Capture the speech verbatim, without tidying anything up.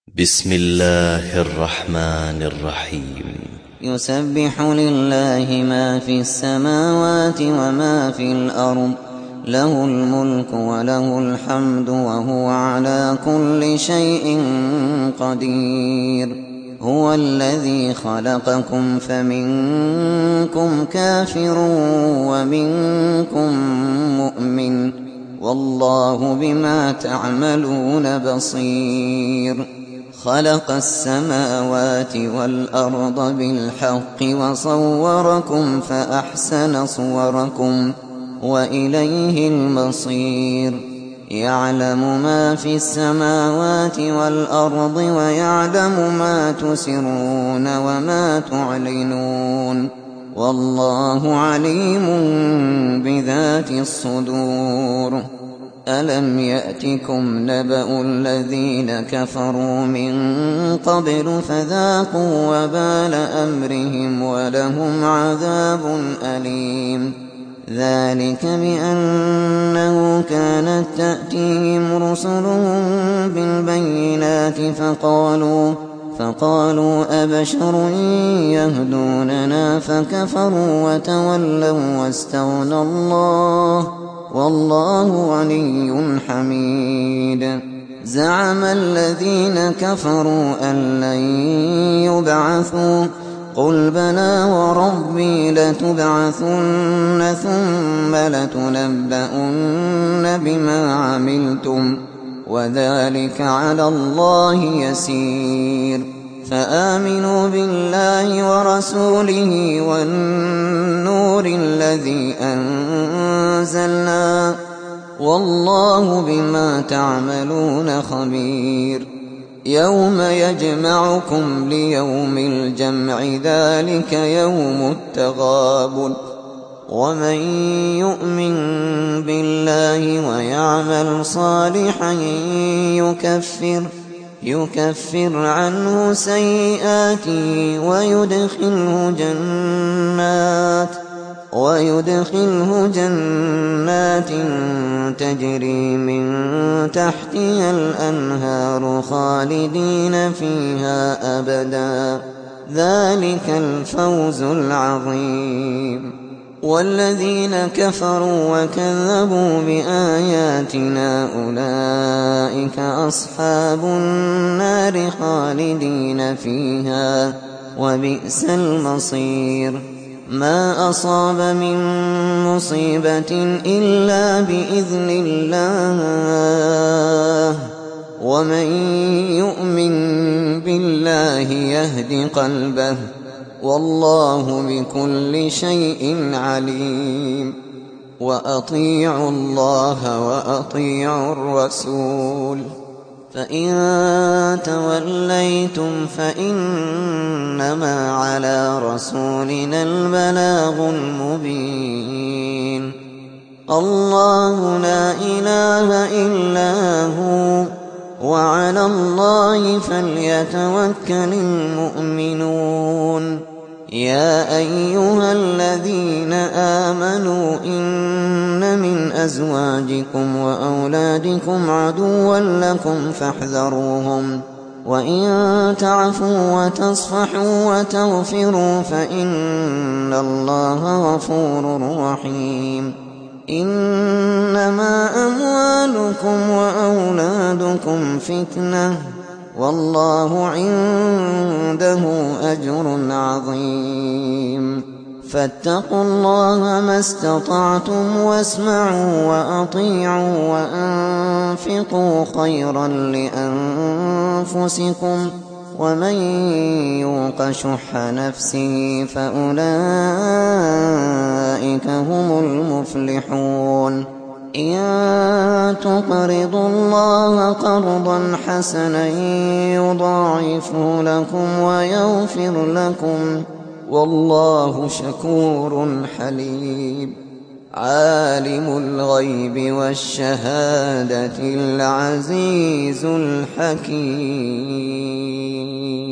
بسم الله الرحمن الرحيم. يسبح لله ما في السماوات وما في الأرض، له الملك وله الحمد وهو على كل شيء قدير. هو الذي خلقكم فمنكم كافر ومنكم مؤمن، والله بما تعملون بصير. خلق السماوات والأرض بالحق وصوركم فأحسن صوركم وإليه المصير. يعلم ما في السماوات والأرض ويعلم ما تسرون وما تعلنون، والله عليم بذات الصدور. ألم يأتكم نبأ الذين كفروا من قبل فذاقوا وبال أمرهم ولهم عذاب أليم. ذلك بأنه كانت تأتيهم رسلهم بالبينات فقالوا فقالوا أبشر يهدوننا فكفروا وتولوا واستغنى الله، والله غني حميد. زعم الذين كفروا أن لن يبعثوا، قل بلى وربي لتبعثن ثم لتنبؤن بما عملتم وذلك على الله يسير. فآمنوا بالله ورسوله والنور الذي أنزلنا، والله بما تعملون خبير. يوم يجمعكم ليوم الجمع، ذلك يوم التغابن. ومن يؤمن بالله ويعمل صالحا يكفر يكفر عنه سيئاته ويدخله جنات ويدخله جنات تجري من تحتها الأنهار خالدين فيها أبدا، ذلك الفوز العظيم. والذين كفروا وكذبوا بآياتنا أولئك أصحاب النار خالدين فيها وبئس المصير. ما أصاب من مصيبة إلا بإذن الله، ومن يؤمن بالله يهد قلبه، والله بكل شيء عليم. وأطيعوا الله وأطيعوا الرسول، فإن توليتم فإنما على رسولنا البلاغ المبين. الله لا إله إلا هو، وعلى الله فليتوكل المؤمنون. يا أيها الذين آمنوا إن من أزواجكم وأولادكم عدوا لكم فاحذروهم، وإن تعفوا وتصفحوا وتغفروا فإن الله غفور رحيم. إنما أموالكم وأولادكم فتنة، والله عنده أجر عظيم. فاتقوا الله ما استطعتم واسمعوا وأطيعوا وأنفقوا خيرا لأنفسكم، ومن يوق شح نفسه فأولئك هم المفلحون. إن تقرضوا الله قرضا حسنا يضاعفه لكم ويغفر لكم، والله شكور حليم. عالم الغيب والشهادة العزيز الحكيم.